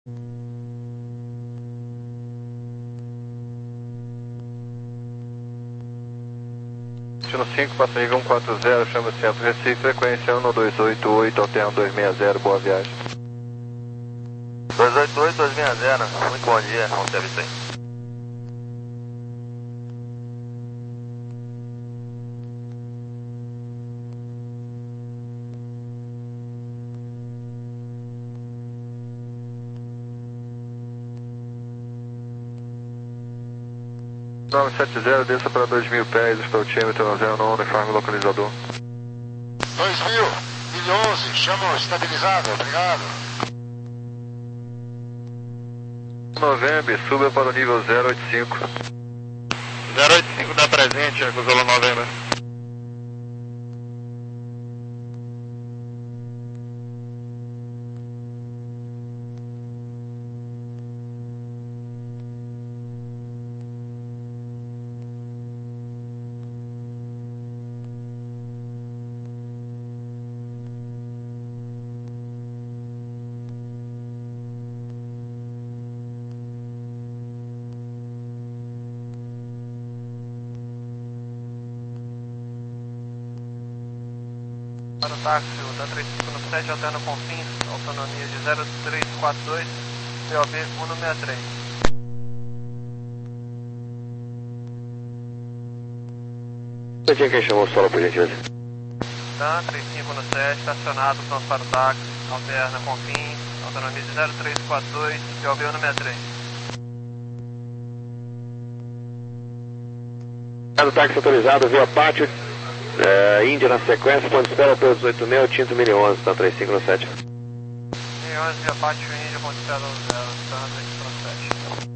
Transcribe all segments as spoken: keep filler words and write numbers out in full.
Destino cinco, Passaíga cento e quarenta, chama Centro Recife, frequência um dois oito oito, alterno dois seis zero, boa viagem. dois oito oito, dois seis zero, muito bom dia, como deve ser. nove sete zero, desça para dois mil pés, altimetro zero nove, uniforme localizador. dois mil, mil e onze, chama estabilizado, obrigado. November, suba para o nível zero oito cinco. zero oito cinco dá presente, acusou November. Para o táxi, o da três cinco sete, alterno Confins, autonomia de zero três quatro dois, P O B cento e sessenta e três. Você tinha quem chamou o solo, por gentileza? Dan três cinco sete, estacionado, pronto para o táxi, alterna Confins, autonomia de zero três quatro dois, P O B cento e sessenta e três. O táxi autorizado, via pátio, é, Índia na sequência, ponto de espera pelo dezoito mil, Tinto mil e onze, tá três cinco sete. mil e onze, via pátio Índia, ponto de espera zero, Dan três cinco sete.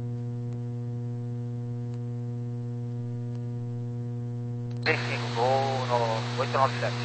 três cinco, voo no oito nove sete.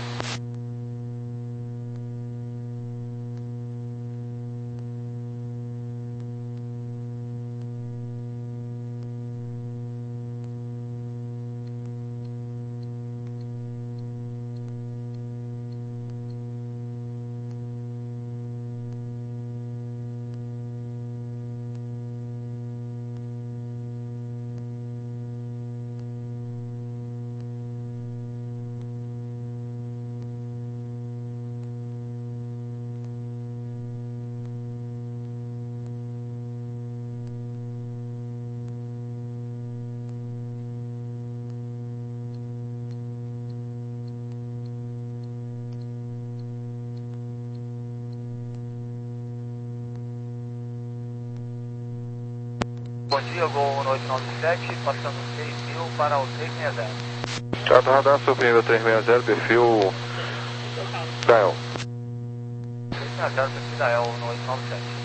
Bom dia, Gol oito nove sete, passando seis mil para o três seis zero. Chato radar, subindo três seis zero, perfil Dial. três seis zero, perfil da E L no oito nove sete.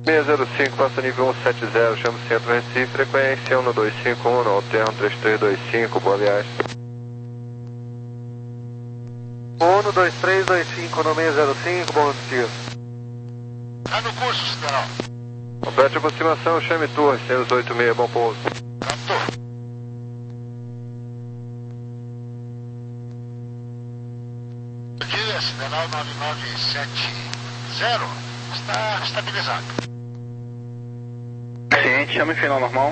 seis zero cinco, passa nível cento e setenta, chama o centro Recife, frequência um dois cinco um, alterno três três dois cinco, boa viagem. um dois três dois cinco no seis zero cinco, bom dia. Tá no curso, Sideral. Complete aproximação, chame torre, seis oito seis, bom pouso. Captou. Aqui é Sideral nove nove sete zero, está estabilizado. Ciente, chame final normal.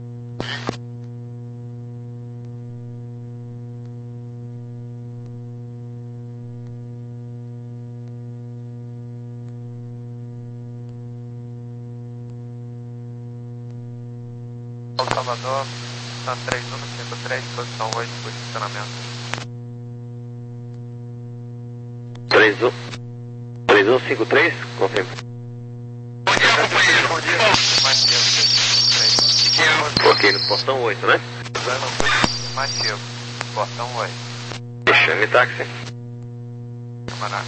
Salvador, Santa três um cinco três, posição oito, posicionamento. três um. três um cinco três, confirma. Bom dia, companheiro. Bom dia, Matias, Ok, no portão oito, né? Matias, portão oito. Chame táxi. Camarada.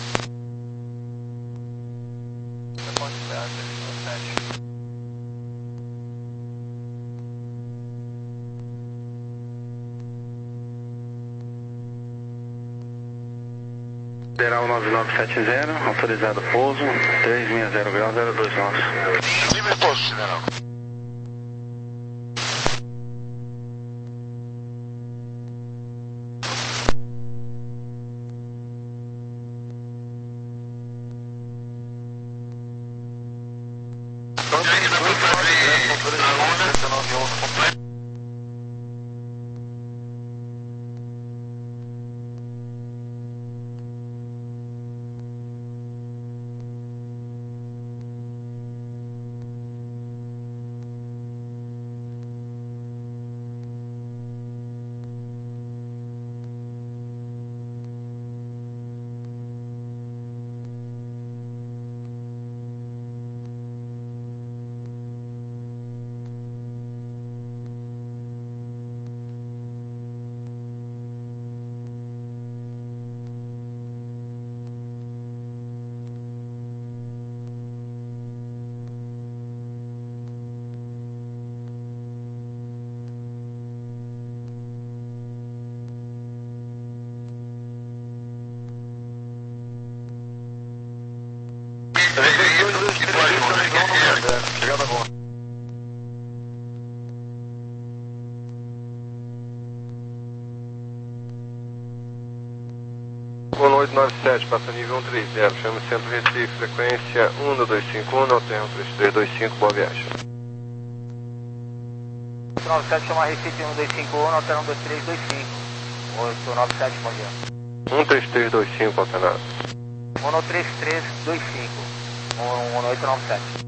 Ponte sete. Federal nove nove sete zero, autorizado pouso, três seis zero grau zero dois nove. Livre pouso, Sideral. Chegada boa. um oito nove sete, passa nível um três zero, chama o centro Recife, frequência um dois cinco um, alterno três três dois cinco, boa viagem. oito nove sete, chama Recife um dois cinco um, alterno dois três dois cinco. oito nove sete, bom dia. um três três dois cinco, alternado. um três três dois cinco. um oito nove sete.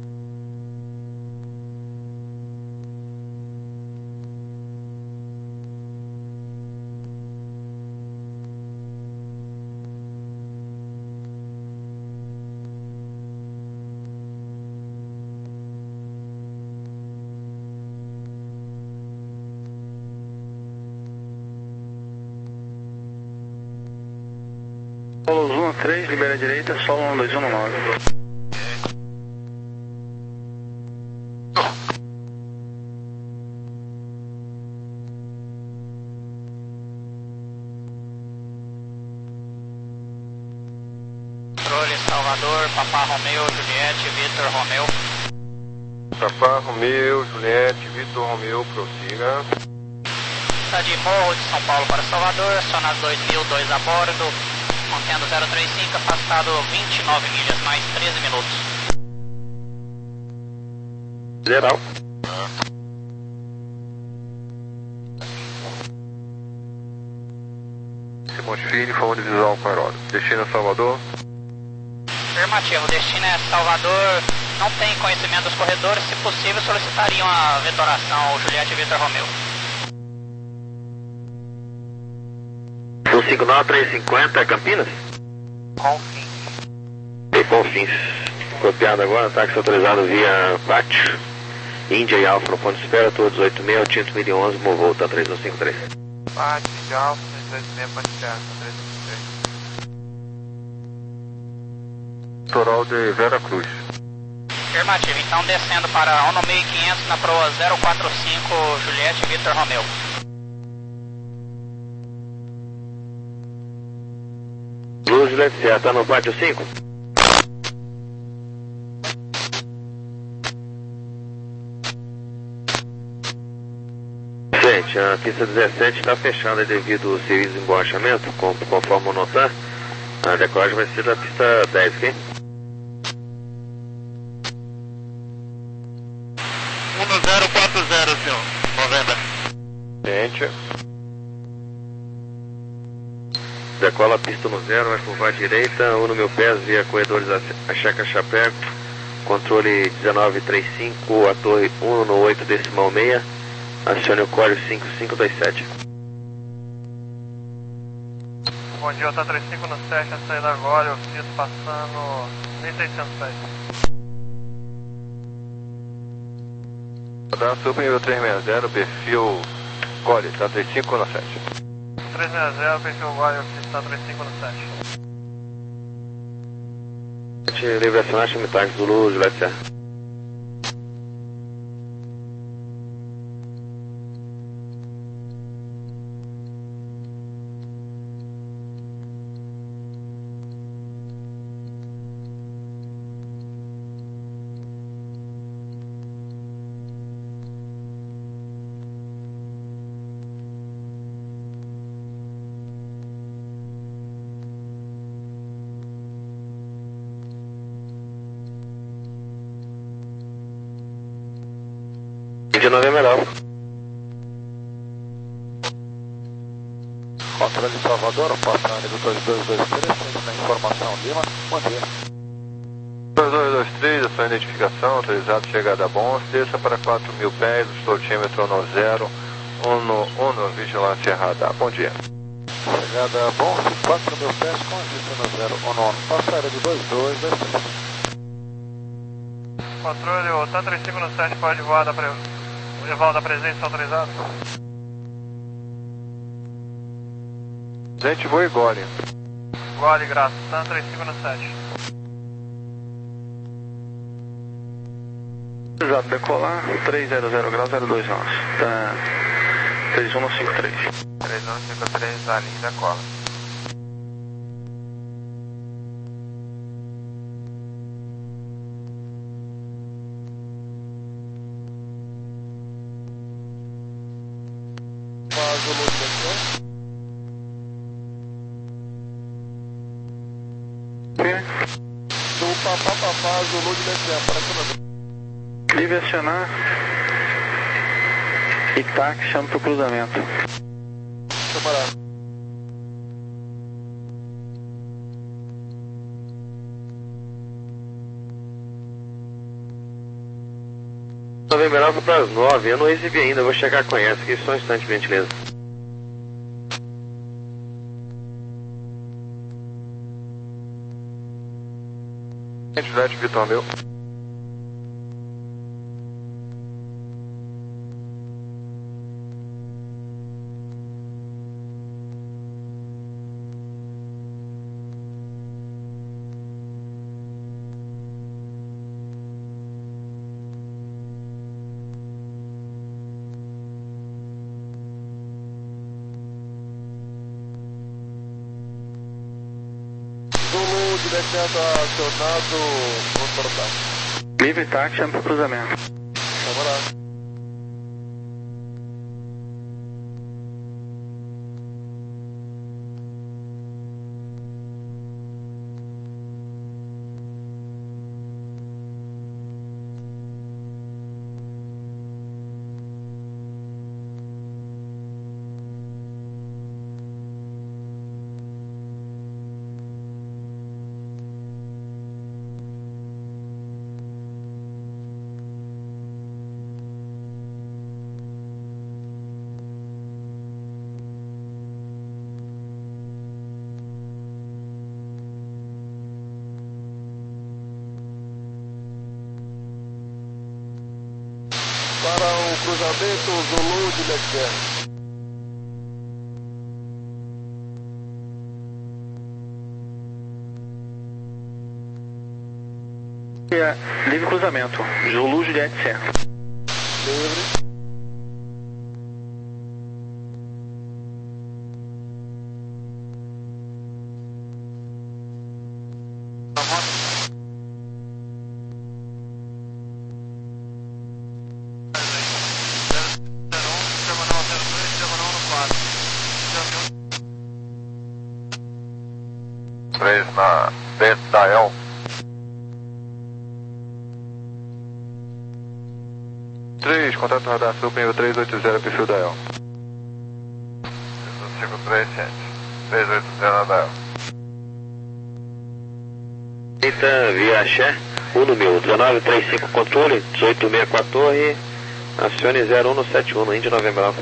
Solos um três, libera a direita, solo um dois um nove. Controle Salvador, Papá Romeu, Juliette, Vitor Romeu. Papá Romeu, Juliette, Vitor Romeu, prossiga. Está de Morro de São Paulo para Salvador, acionado dois mil, dois a bordo, contendo zero três cinco, afastado vinte e nove milhas, mais treze minutos. Geral. Simões Filho, forma de visual com aeródromo. Destino Salvador. Afirmativo, destino é Salvador, não tem conhecimento dos corredores, se possível solicitariam a vetoração Juliette Vitor Romeu. um cinco nove três cinquenta, Campinas? Confins. E Confins. Copiado agora, táxi autorizado via Pátio. Índia e Alfa no ponto de espera, todos dezoito seis, Tinto mil e onze, Movolta três um cinco três. Pátio de Alfa, dezoito seis, ponte certa, três um cinco três. Litoral de Vera Cruz. Afirmativo, então descendo para Ono mil e quinhentos na proa zero quatro cinco Juliette Victor Romeo. Luz Juliette Serra, tá no pátio cinco? Gente, a pista dezessete está fechada devido ao serviço de emborrachamento, conforme o notar. A decolagem vai ser da pista dez, ok? um zero quatro zero, senhor. Novembro. Gente. Decola a pista no zero, vai curvar à direita, um no meu pés via corredores a Checa Chapéu, controle dezenove trinta e cinco, a torre um no oito decimal seis, acione o código cinco cinco dois sete. Bom dia, Alta trinta e cinco no sete, a saída agora, eu fiz passando mil e seiscentos pés. Vou dar super nível trezentos e sessenta, perfil Core, tá trinta e cinco no sete. trezentos e sessenta, perfil agora, eu fiz trinta e cinco no sete. Livre acionar, chame táxi Zulu, Juliette Serra. De novembro melhor. Controle de Salvador, passando do dois dois dois três, tendo na informação Lima. Bom dia. dois dois dois três, a sua identificação, autorizado, chegada a bons, desça para quatro mil pés, o estortímetro no zero, Ono, Ono, vigilância errada. Bom dia. Chegada a bom, quatro mil pés com a vista no zero. O nono, passada de dois dois dois três. Controle, o Alta trinta e cinco no sete, pode voar da, pre... voar da presença autorizado? Gente, vou e gole. Gole, graças, Alta trinta e cinco no sete. Já decolar, trezentos graus, zero dois nós. Tá. três um cinco três. três um cinco três, a linha decola. Do papá papá Zulu de Bethlehem, para que Livre acionar. E táxi, chama pro cruzamento. camarada. Novembro melhor foi para as nove, eu não recebi ainda, vou checar com essa aqui, só um instante, por gentileza. Gente, Juliette Vitor meu. Zulu de Bethlehem está acionado no portal. Livre táxi, chama pro cruzamento. Camarada. Para o cruzamento Zulu de Bethlehem. livre, livre cruzamento. Zulu Juliette Serra. Livre. três na Betael. três, contato radar sul, nível três oito zero, perfil da El. cinco três, três oito zero da El. Eita, via Axé, Uno mil, dezenove trinta e cinco controle, dezoito sessenta e quatro torre, acione zero um sete um, Índia Novembro Alfa.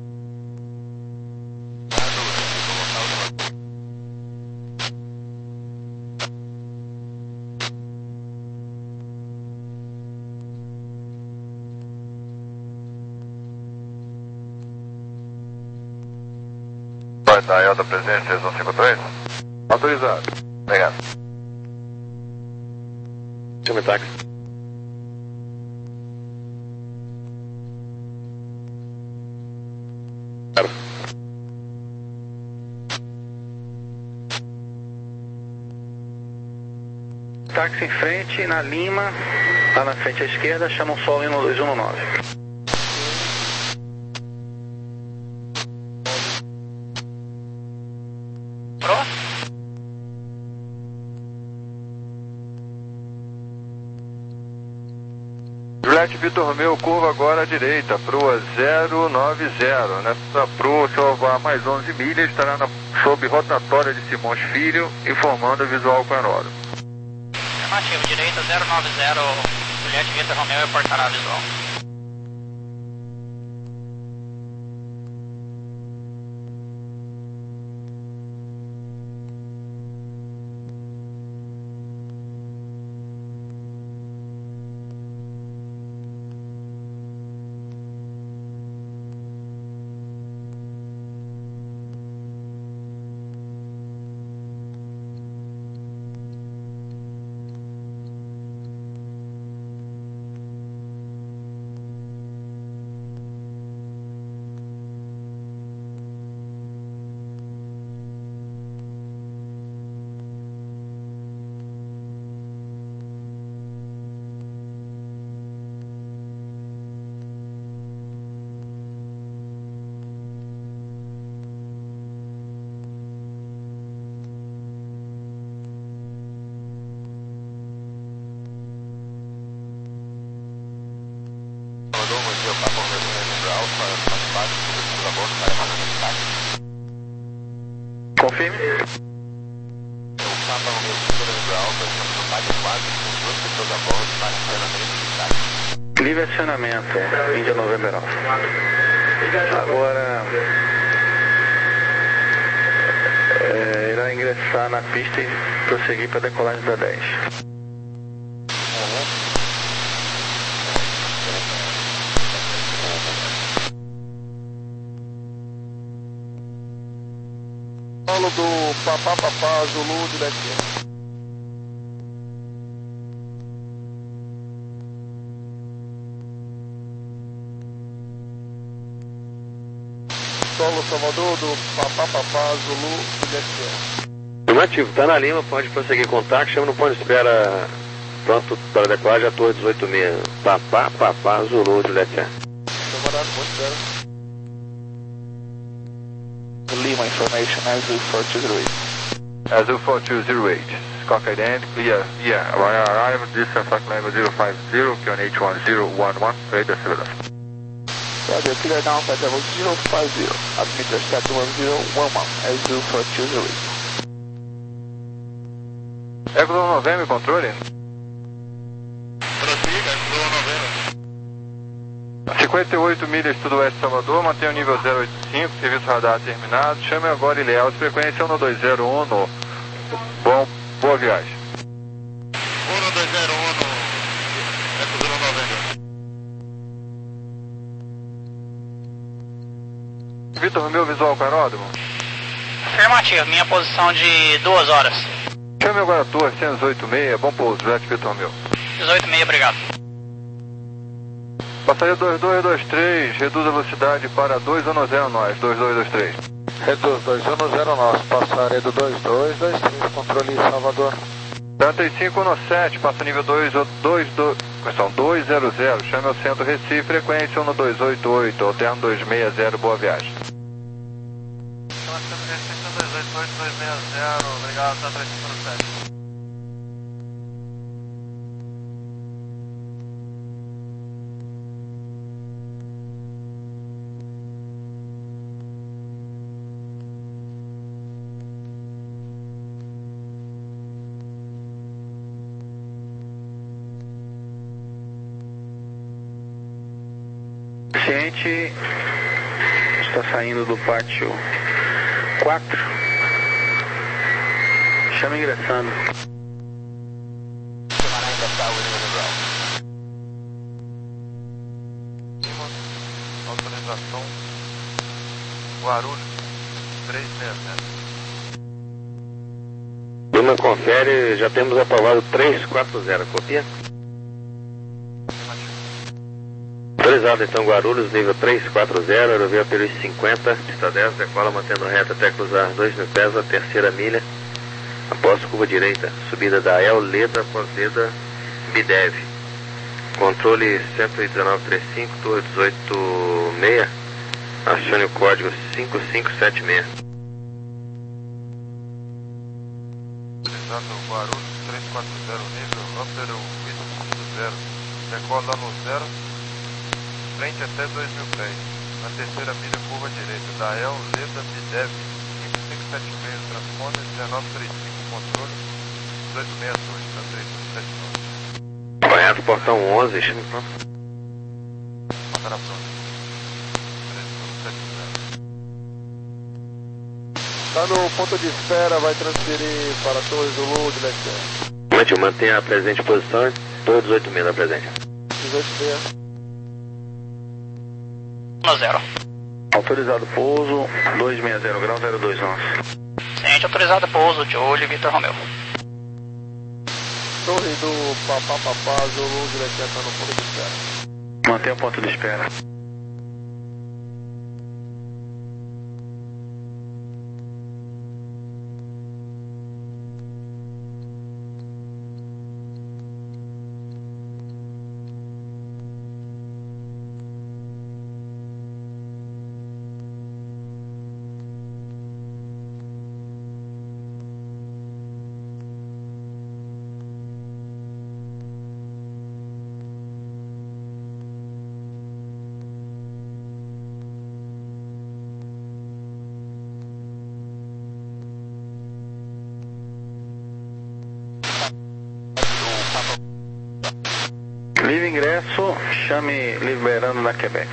Da El da presença três um cinco três. Autorizado. Obrigado. Chama táxi. Claro. Táxi em frente, na Lima, lá na frente à esquerda, chama o Sol no dois um nove. Juliette Vitor Romeu, curva agora à direita, proa zero nove zero. Nessa proa, o senhor vai a mais onze milhas, estará na, sob rotatória de Simões Filho, informando a visual com aeródromo. Afirmativo, direita zero nove zero, Juliette Vitor Romeu, reportará a visual. Confirme. Livre acionamento, Índia Novembro Alfa. Agora é, irá ingressar na pista e prosseguir para a decolagem da dez. Solo do Papá Papá Zulu de Lequinha. Solo Salvador do Papá Papá Zulu de Lequinha. Afirmativo, está na Lima, pode prosseguir contato, chama no ponto de espera pronto para decolagem a torre dezoito sessenta. Papá Papá Zulu de Lequinha. Demorado, ponto de espera. Lima information, Azul four two zero eight. Azul four two zero eight. Scock identity, clear, yeah. Arrival, distance, flight level zero five zero, Q N H one zero one one, trade the civil. Roger, clear down, flight level zero five zero, altimeter set one zero one one, Azul four two zero eight. Eco do Novembro, controle? Prossiga, Eco do Novembro. cinquenta e oito milhas sudoeste de Salvador, mantenha o nível zero oito cinco, serviço radar terminado, chame agora Ilhéus, frequência um dois zero um, bom, boa viagem. um dois zero um, Eco do Novembro. Vitor Romeu, visual com aeródromo? Afirmativo, minha posição de duas horas. Chame agora a torre cento e oito seis, bom pouso, Juliette Vitor Romeu. dezoito meio, obrigado. Passageiro dois dois dois três, reduz a velocidade para dois um zero nós, dois dois dois três. Reduz dois um zero nós, passaredo dois dois dois três, controle Salvador. Delta cinco um sete, passa nível dois dois dois, questão dois zero zero, chame ao centro Recife, frequência um dois oito oito, alterno dois seis zero, boa viagem. Então, centro Recife dois oito oito, dois seis zero, obrigado, Delta cinco um sete. O paciente está saindo do pátio quatro. Chama ingressando. Autorização Guarulhos três seis zero. Lima confere, já temos aprovado três quatro zero, copia? Autorizado então Guarulhos, nível três quatro zero, aerovia Peru cinquenta, pista dez, decola mantendo reta até cruzar dois mil pés, a terceira milha, após curva direita, subida da El Leda, após Leda, Bidev. Controle cento e dezenove trinta e cinco, torre dezoito seis, acione o código cinco cinco sete seis. Autorizado Guarulhos três quatro zero, nível Upper Wind zero, decola no zero, frente até dois mil pés, na terceira milha curva direita, da El Leda Bidev, cinco cinco sete seis, transponder dezenove trinta e cinco, controle dezoito sessenta e dois, da três cinco sete nove. Banhado portão onze, chame pronto. Matará pronto. três cinco sete zero. Está no ponto de espera, vai transferir para a Torre Zulu de Leclerc. Mante, mantenha a presente posição, torre dezoito seis na presente. dezoito seis. um zero. Autorizado pouso, dois seis zero grau, zero dois onze. Ciente autorizado pouso, Jolie Vitor Romeu. Torre do Papá Papá Zulu de Leclerc está no ponto de espera. Mantenha o ponto de espera. Livre ingresso, chame liberando na Quebec.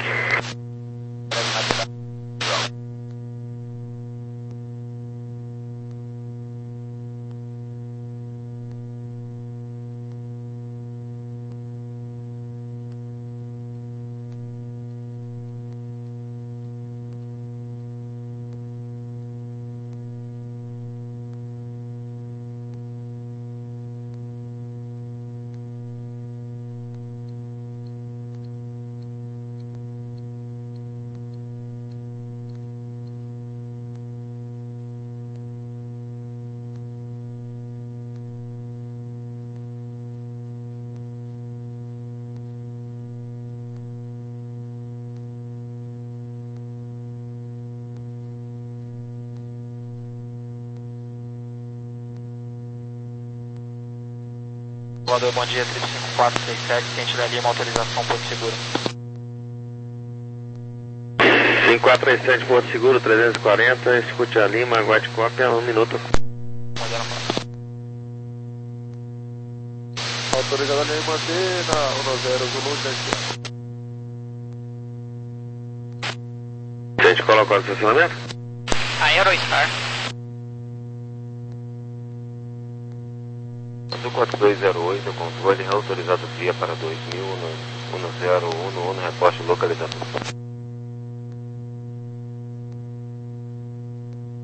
Voador, bom dia, trip cinco quatro seis sete, ciente da Lima, autorização Porto Seguro. cinco quatro três sete, Porto Seguro, trezentos e quarenta, escute a Lima, aguarde cópia, um minuto. Autorizado a Lima manter na um zero Zulu de Leclerc. A gente coloca o estacionamento? Aerostar. quatro dois zero oito, controle autorizado via para dois mil, um zero um um, reposte localizador.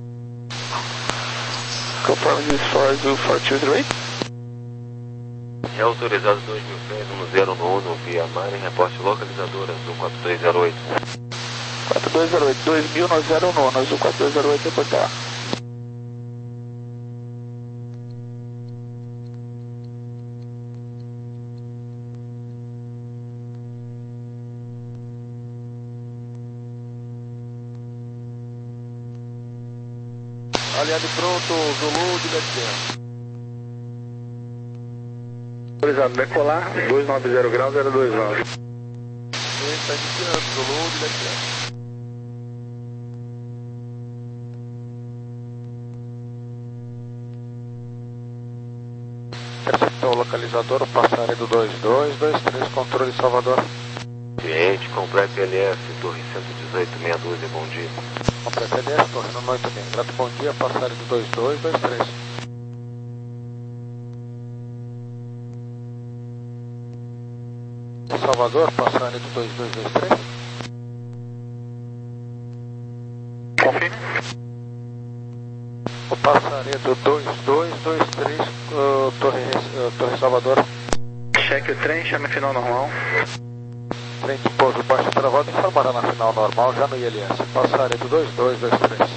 Confirm this for Zulu four two zero eight. É autorizado dois mil pés, um zero no um, via mar, em reporte localizadora, azul quatro dois zero oito. quatro dois zero oito, dois mil no zero nove, azul quatro dois zero oito, reportar. Aliado pronto, Zulu de Letícia. Autorizado, decolar, dois nove zero graus, zero dois nove. Está iniciando, Zulu de Letícia. Interceptou o localizador, passarem do dois dois dois três, controle Salvador. Cliente, completo L S, torre cento e dezoito, meia dúzia, bom dia. Completo L S, torre no oito bem. Grato, bom dia, passarem do dois dois dois três. Salvador, passarem do dois dois dois três. Confirme. O passaredo dois dois dois três, uh, torre, uh, torre Salvador. Cheque o trem, chame final normal. Trem de pouso baixo travado, informará na final normal, já no I L S. Passaredo dois dois dois três.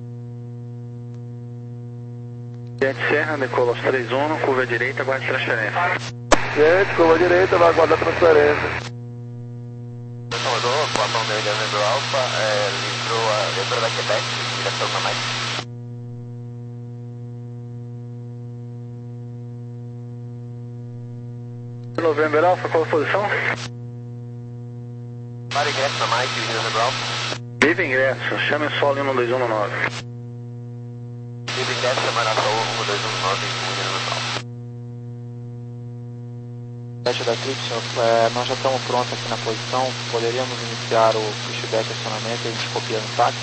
Diante Serra, decola aos três um, curva direita, aguarde transferência. Gente, curva direita, vai aguardar transferência. Salvador, Platão da Ilha Negro Alfa, é, livrou a leitura da Quebec, direção na mais. November Alfa, qual a posição? Para ingresso na mais, Ilha Negro Alfa. Vive ingresso, chame o solo um dois um nove. Vive ingresso, chamará só um dois um nove, Ilha Negro Alfa. Teste da Tripson, é, nós já estamos prontos aqui na posição, poderíamos iniciar o pushback acionamento e a gente copia no táxi?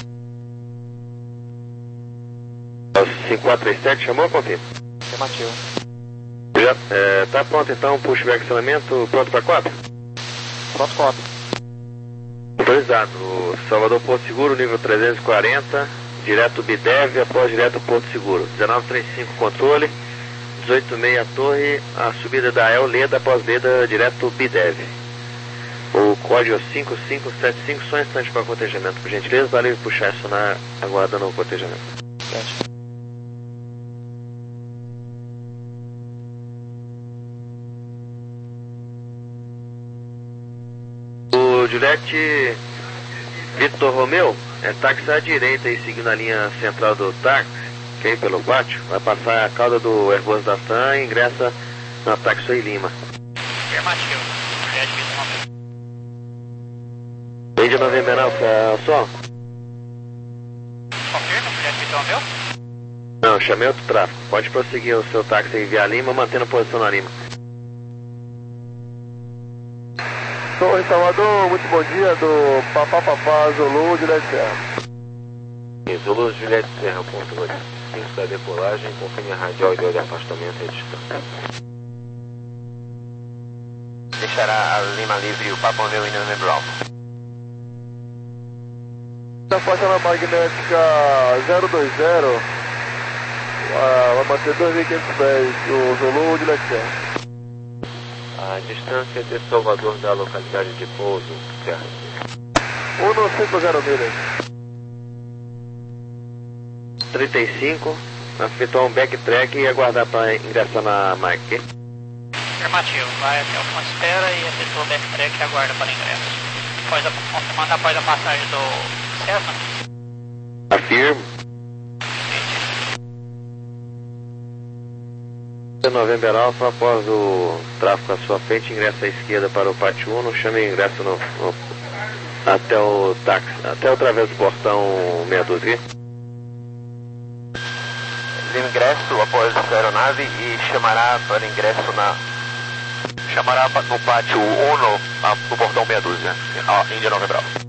cinco quatro três sete, chamou, Confirma? Afirmativo. Já, é, tá pronto então, pushback acionamento, pronto para quatro? Pronto, quatro. Autorizado, Salvador Porto Seguro, nível trezentos e quarenta, direto Bidev, após direto Porto Seguro, dezenove trinta e cinco controle, dezoito meia torre, a subida da El Leda, após Leda, direto Bidev. O código cinco cinco sete cinco, só um instante para cotejamento, por gentileza, valeu puxar isso na aguardando o cotejamento. Gente. O Juliette Vitor Romeu, é táxi à direita aí, seguindo a linha central do táxi, que é pelo pátio, vai passar a cauda do Airbus da TAM e ingressa na táxi em Lima. Afirmativo. Juliette Vitor Romeu. Índia November Alfa, só? Confirma, Juliette Vitor Romeu? Não, chamei outro tráfego. Pode prosseguir o seu táxi em via Lima, mantendo posição na Lima. Torre Salvador, muito bom dia, do Papá Papá Zulu de Serra. Zulu Juliette Serra, ponto cinco da decolagem, confirme a radial e deu de afastamento e distância. Deixará a Lima livre o Papa Romeo e November Alfa. Na faixa na magnética zero dois zero, uh, vai manter dois mil e quinhentos pés, o Zulu de Serra. A distância de Salvador da localidade de pouso, certo? um cinco zero milhas. trinta e cinco, efetuar um backtrack e aguardar para ingressar na M A C. Afirmativo. Vai até o ponto de espera e efetua o backtrack e aguarda para ingresso. Após a, confirmando após a passagem do Cessna. Afirmo. November Alfa, após o tráfego à sua frente, ingressa à esquerda para o pátio um, chame o ingresso no, no, até o táxi, até o través do portão meia dúzia. Ingresso após a aeronave e chamará para ingresso na... chamará no pátio um no, no portão meia dúzia, Índia November Alfa.